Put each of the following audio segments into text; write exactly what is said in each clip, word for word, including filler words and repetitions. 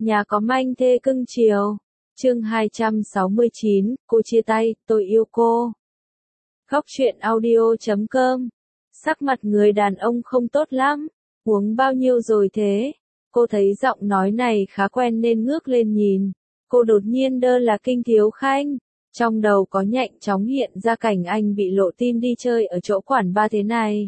Nhà có manh thê cưng chiều. Chương hai trăm sáu mươi chín, cô chia tay, tôi yêu cô. Góc truyện audio chấm com. Sắc mặt người đàn ông không tốt lắm. Uống bao nhiêu rồi thế? Cô thấy giọng nói này khá quen nên ngước lên nhìn. Cô đột nhiên đơ là Kinh Thiếu Khanh. Trong đầu có nhạnh chóng hiện ra cảnh anh bị lộ tin đi chơi ở chỗ quán bar thế này.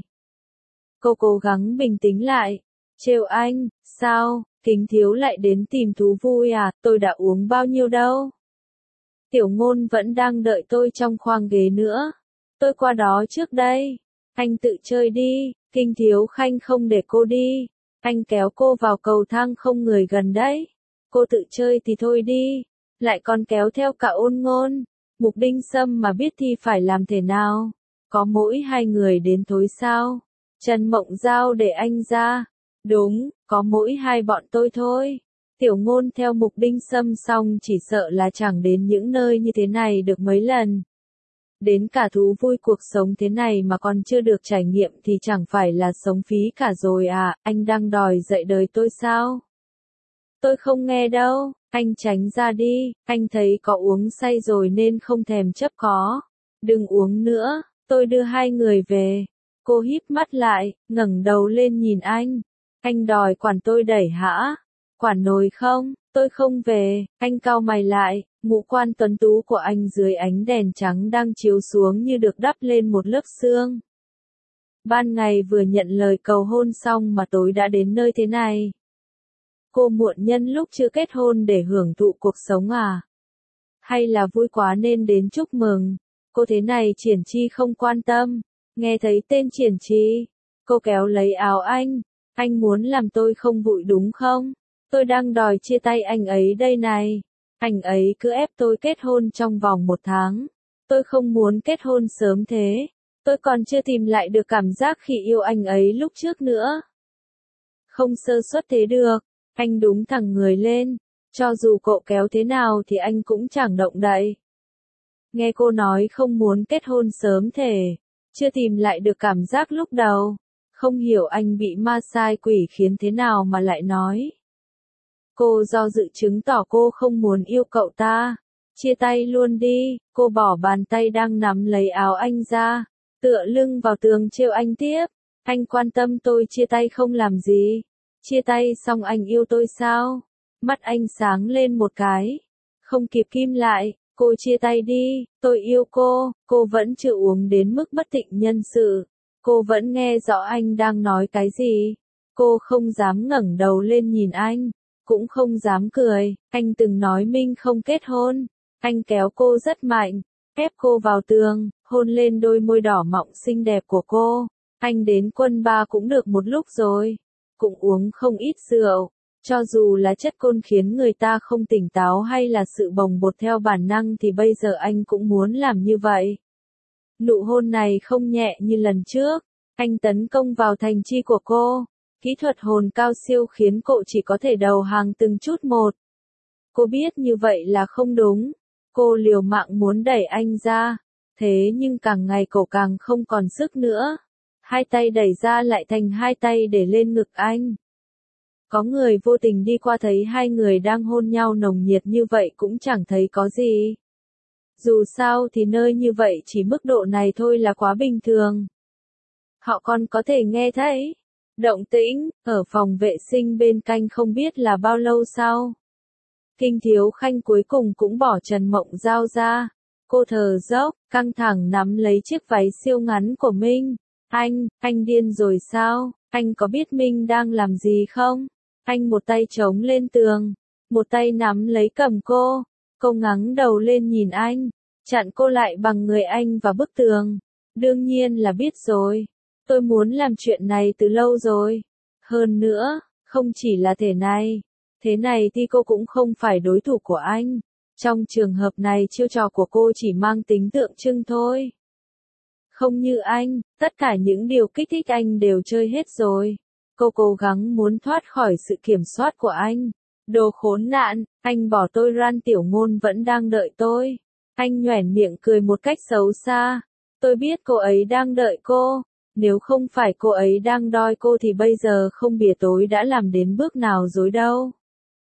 Cô cố gắng bình tĩnh lại. Trêu anh, sao, Kính Thiếu lại đến tìm thú vui à, tôi đã uống bao nhiêu đâu. Tiểu Ngôn vẫn đang đợi tôi trong khoang ghế nữa. Tôi qua đó trước đây. Anh tự chơi đi, Kinh Thiếu Khanh không để cô đi. Anh kéo cô vào cầu thang không người gần đấy. Cô tự chơi thì thôi đi. Lại còn kéo theo cả Ôn Ngôn. Mục Đinh Sâm mà biết thì phải làm thế nào? Có mỗi hai người đến thôi sao? Trần Mộng Giao để anh ra. Đúng, có mỗi hai bọn tôi thôi. Tiểu Ngôn theo Mục Đinh Sâm xong chỉ sợ là chẳng đến những nơi như thế này được mấy lần. Đến cả thú vui cuộc sống thế này mà còn chưa được trải nghiệm thì chẳng phải là sống phí cả rồi à, anh đang đòi dạy đời tôi sao? Tôi không nghe đâu, anh tránh ra đi, anh thấy có uống say rồi nên không thèm chấp có. Đừng uống nữa, tôi đưa hai người về. Cô híp mắt lại, ngẩng đầu lên nhìn anh. Anh đòi quản tôi đẩy hả? Quản nồi không? Tôi không về. Anh cau mày lại, ngũ quan tuấn tú của anh dưới ánh đèn trắng đang chiếu xuống như được đắp lên một lớp sương. Ban ngày vừa nhận lời cầu hôn xong mà tối đã đến nơi thế này. Cô muộn nhân lúc chưa kết hôn để hưởng thụ cuộc sống à? Hay là vui quá nên đến chúc mừng? Cô thế này Triển Chi không quan tâm. Nghe thấy tên Triển Chi, cô kéo lấy áo anh. Anh muốn làm tôi không vui đúng không? Tôi đang đòi chia tay anh ấy đây này. Anh ấy cứ ép tôi kết hôn trong vòng một tháng. Tôi không muốn kết hôn sớm thế. Tôi còn chưa tìm lại được cảm giác khi yêu anh ấy lúc trước nữa. Không sơ suất thế được. Anh đúng thẳng người lên. Cho dù cậu kéo thế nào thì anh cũng chẳng động đậy. Nghe cô nói không muốn kết hôn sớm thể. Chưa tìm lại được cảm giác lúc đầu. Không hiểu anh bị ma sai quỷ khiến thế nào mà lại nói. Cô do dự chứng tỏ cô không muốn yêu cậu ta. Chia tay luôn đi, cô bỏ bàn tay đang nắm lấy áo anh ra. Tựa lưng vào tường trêu anh tiếp. Anh quan tâm tôi chia tay không làm gì. Chia tay xong anh yêu tôi sao? Mắt anh sáng lên một cái. Không kịp kim lại, cô chia tay đi, tôi yêu cô. Cô vẫn chưa uống đến mức bất tỉnh nhân sự. Cô vẫn nghe rõ anh đang nói cái gì. Cô không dám ngẩng đầu lên nhìn anh. Cũng không dám cười. Anh từng nói Minh không kết hôn. Anh kéo cô rất mạnh. Ép cô vào tường. Hôn lên đôi môi đỏ mọng xinh đẹp của cô. Anh đến quân ba cũng được một lúc rồi. Cũng uống không ít rượu. Cho dù là chất côn khiến người ta không tỉnh táo hay là sự bồng bột theo bản năng thì bây giờ anh cũng muốn làm như vậy. Nụ hôn này không nhẹ như lần trước. Anh tấn công vào thành chi của cô. Kỹ thuật hồn cao siêu khiến cô chỉ có thể đầu hàng từng chút một. Cô biết như vậy là không đúng. Cô liều mạng muốn đẩy anh ra. Thế nhưng càng ngày cô càng không còn sức nữa. Hai tay đẩy ra lại thành hai tay để lên ngực anh. Có người vô tình đi qua thấy hai người đang hôn nhau nồng nhiệt như vậy cũng chẳng thấy có gì. Dù sao thì nơi như vậy chỉ mức độ này thôi là quá bình thường. Họ còn có thể nghe thấy động tĩnh ở phòng vệ sinh bên cạnh không biết là bao lâu sau. Kinh Thiếu Khanh cuối cùng cũng bỏ Trần Mộng Giao ra. Cô thở dốc, căng thẳng nắm lấy chiếc váy siêu ngắn của Minh. Anh, anh điên rồi sao? Anh có biết Minh đang làm gì không? Anh một tay chống lên tường, một tay nắm lấy cầm cô. Cô ngẩng đầu lên nhìn anh, chặn cô lại bằng người anh và bức tường. Đương nhiên là biết rồi. Tôi muốn làm chuyện này từ lâu rồi. Hơn nữa, không chỉ là thế này. Thế này thì cô cũng không phải đối thủ của anh. Trong trường hợp này chiêu trò của cô chỉ mang tính tượng trưng thôi. Không như anh, tất cả những điều kích thích anh đều chơi hết rồi. Cô cố gắng muốn thoát khỏi sự kiểm soát của anh. Đồ khốn nạn, anh bỏ tôi ra. Tiểu Ngôn vẫn đang đợi tôi. Anh nhoẻn miệng cười một cách xấu xa. Tôi biết cô ấy đang đợi cô. Nếu không phải cô ấy đang đòi cô thì bây giờ không bìa tối đã làm đến bước nào rồi đâu.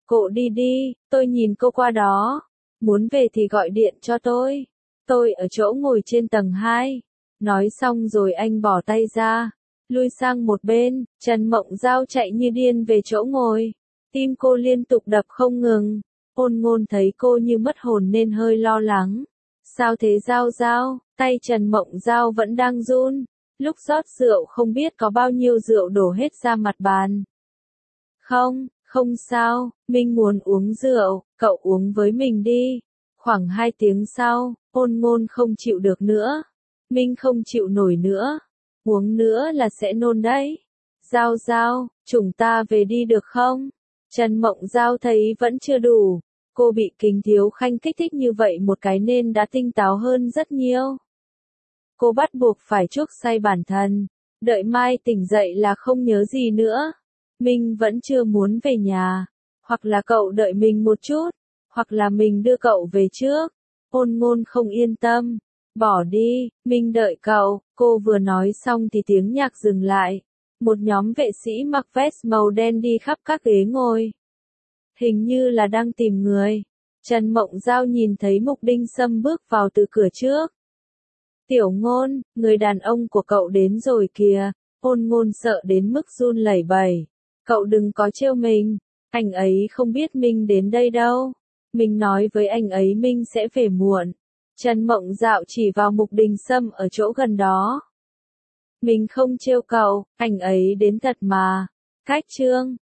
Cậu đi đi, tôi nhìn cô qua đó. Muốn về thì gọi điện cho tôi. Tôi ở chỗ ngồi trên tầng hai. Nói xong rồi anh bỏ tay ra, lui sang một bên. Trần Mộng Giao chạy như điên về chỗ ngồi. Tim cô liên tục đập không ngừng. Ôn Ngôn thấy cô như mất hồn nên hơi lo lắng. Sao thế Giao Giao? Tay Trần Mộng Giao vẫn đang run. Lúc rót rượu không biết có bao nhiêu rượu đổ hết ra mặt bàn. Không, không sao, Minh muốn uống rượu, cậu uống với mình đi. Khoảng hai tiếng sau, Ôn Ngôn không chịu được nữa. Minh không chịu nổi nữa. Uống nữa là sẽ nôn đấy. Giao Giao, chúng ta về đi được không? Trần Mộng Giao thấy vẫn chưa đủ. Cô bị Kính Thiếu Khanh kích thích như vậy một cái nên đã tinh táo hơn rất nhiều. Cô bắt buộc phải chuốc say bản thân. Đợi mai tỉnh dậy là không nhớ gì nữa. Mình vẫn chưa muốn về nhà. Hoặc là cậu đợi mình một chút. Hoặc là mình đưa cậu về trước. Ôn Ngôn không yên tâm. Bỏ đi, mình đợi cậu. Cô vừa nói xong thì tiếng nhạc dừng lại. Một nhóm vệ sĩ mặc vest màu đen đi khắp các ghế ngồi. Hình như là đang tìm người. Trần Mộng Giao nhìn thấy Mục Đinh Sâm bước vào từ cửa trước. Tiểu Ngôn, người đàn ông của cậu đến rồi kìa. Ôn Ngôn sợ đến mức run lẩy bẩy. Cậu đừng có trêu mình. Anh ấy không biết mình đến đây đâu. Mình nói với anh ấy mình sẽ về muộn. Trần Mộng Dạo chỉ vào Mục Đình Sâm ở chỗ gần đó. Mình không trêu cậu, anh ấy đến thật mà. Cách trương.